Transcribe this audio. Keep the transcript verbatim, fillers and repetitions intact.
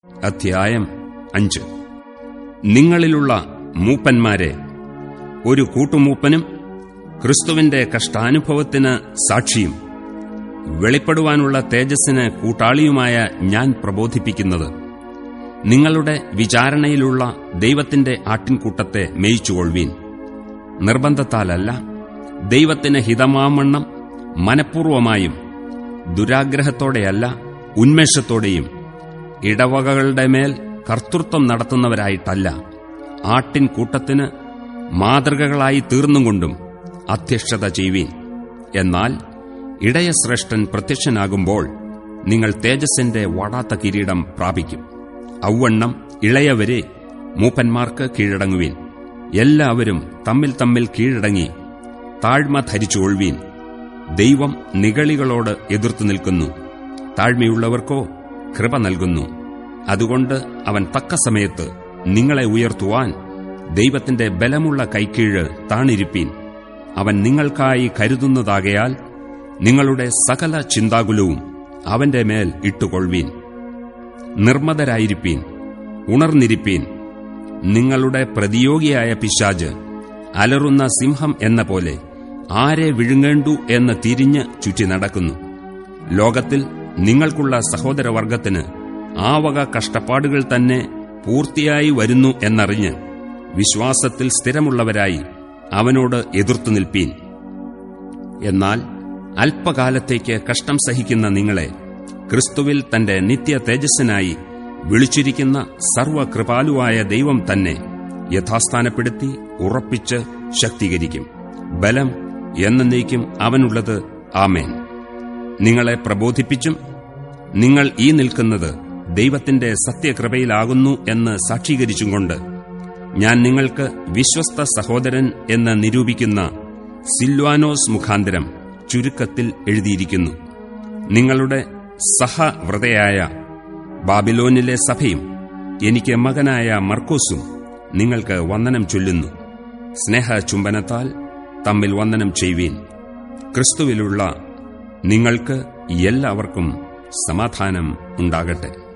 അധ്യായം അഞ്ച്. നിങ്ങളിലുള്ള മൂപ്പന്മാരെ, ഒരു കൂട്ടുമൂപ്പനും ക്രിസ്തുവിന്റെ കഷ്ടാനുഭവത്തിന് സാക്ഷിയും വെളിപ്പെടുവാനുള്ള തേജസ്സിന് കൂട്ടാളിയുമായ ഞാൻ പ്രബോധിപ്പിക്കുന്നത്, നിങ്ങളുടെ വിചാരണയിലുള്ള ദൈവത്തിന്റെ ആട്ടിൻകൂട്ടത്തെ മേയിച്ചുകൊള്ളുവീൻ. നിർബന്ധത്താലല്ല, ദൈവത്തിന് ഹിതമാവണ്ണം മനഃപൂർവമായും ദുരാഗ്രഹത്തോടെയല്ല, ഉന്മേഷത്തോടെയും, ഇടവകകളുടെ മേൽ കർത്തൃത്വം നടത്തുന്നവരായിട്ടല്ല, ആട്ടിൻകൂട്ടത്തിന് മാതൃകകളായി തീർന്നുകൊണ്ടും അധ്യക്ഷത ചെയ്യുവീൻ. എന്നാൽ ഇടയശ്രേഷ്ഠൻ പ്രത്യക്ഷനാകുമ്പോൾ നിങ്ങൾ തേജസ്സിന്റെ വാടാത്ത കിരീടം പ്രാപിക്കും. ഔവണ്ണം ഇളയവരെ മൂപ്പന്മാർക്ക് കീഴടങ്ങുവീൻ. എല്ലാവരും തമ്മിൽ തമ്മിൽ കീഴടങ്ങി താഴ്മ ധരിച്ചുകൊള്ളുവീൻ. ദൈവം നിഗളികളോട് എതിർത്തു നിൽക്കുന്നു, താഴ്മയുള്ളവർക്കോ കൃപ നൽകുന്നു. അതുകൊണ്ട് അവൻ തക്ക സമയത്ത് നിങ്ങളെ ഉയർത്തുവാൻ ദൈവത്തിന്റെ ബലമുള്ള കൈക്കീഴ് താണിരിപ്പീൻ. അവൻ നിങ്ങൾക്കായി കരുതുന്നതാകയാൽ നിങ്ങളുടെ സകല ചിന്താകുലവും അവന്റെ മേൽ ഇട്ടുകൊള്ളുവീൻ. നിർമ്മതരായിരിപ്പീൻ, ഉണർന്നിരിപ്പീൻ. നിങ്ങളുടെ പ്രതിയോഗിയായ പിശാച് അലറുന്ന സിംഹം എന്ന പോലെ ആരെ വിഴുങ്ങേണ്ടു എന്ന് തിരിഞ്ഞ് ചുറ്റി നടക്കുന്നു. ലോകത്തിൽ നിങ്ങൾക്കുള്ള സഹോദരവർഗത്തിന് ആ വക കഷ്ടപ്പാടുകൾ തന്നെ പൂർത്തിയായി വരുന്നു എന്നറിഞ്ഞ് വിശ്വാസത്തിൽ സ്ഥിരമുള്ളവരായി അവനോട് എതിർത്തു നിൽപ്പീൻ. എന്നാൽ അല്പകാലത്തേക്ക് കഷ്ടം സഹിക്കുന്ന നിങ്ങളെ ക്രിസ്തുവിൽ തന്റെ നിത്യ തേജസ്സിനായി വിളിച്ചിരിക്കുന്ന സർവകൃപാലുവായ ദൈവം തന്നെ യഥാസ്ഥാനപ്പെടുത്തി ഉറപ്പിച്ച് ശക്തീകരിക്കും. ബലം എന്നേക്കും അവനുള്ളത്. ആമേൻ. നിങ്ങളെ പ്രബോധിപ്പിച്ചും നിങ്ങൾ ഈ നിൽക്കുന്നത് ദൈവത്തിന്റെ സത്യകൃപയിലാകുന്നു എന്ന് സാക്ഷീകരിച്ചും കൊണ്ട് ഞാൻ നിങ്ങൾക്ക് വിശ്വസ്ത സഹോദരൻ എന്ന് നിരൂപിക്കുന്ന സിൽവാനോസ് മുഖാന്തരം ചുരുക്കത്തിൽ എഴുതിയിരിക്കുന്നു. നിങ്ങളുടെ സഹവ്രതയായ ബാബിലോനിലെ സഭയും എനിക്ക് മകനായ മർക്കോസും നിങ്ങൾക്ക് വന്ദനം ചൊല്ലുന്നു. സ്നേഹചുംബനത്താൽ തമ്മിൽ വന്ദനം ചെയ്യുവീൻ. ക്രിസ്തുവിലുള്ള നിങ്ങൾക്ക് എല്ലാവർക്കും സമാധാനം ഉണ്ടാകട്ടെ.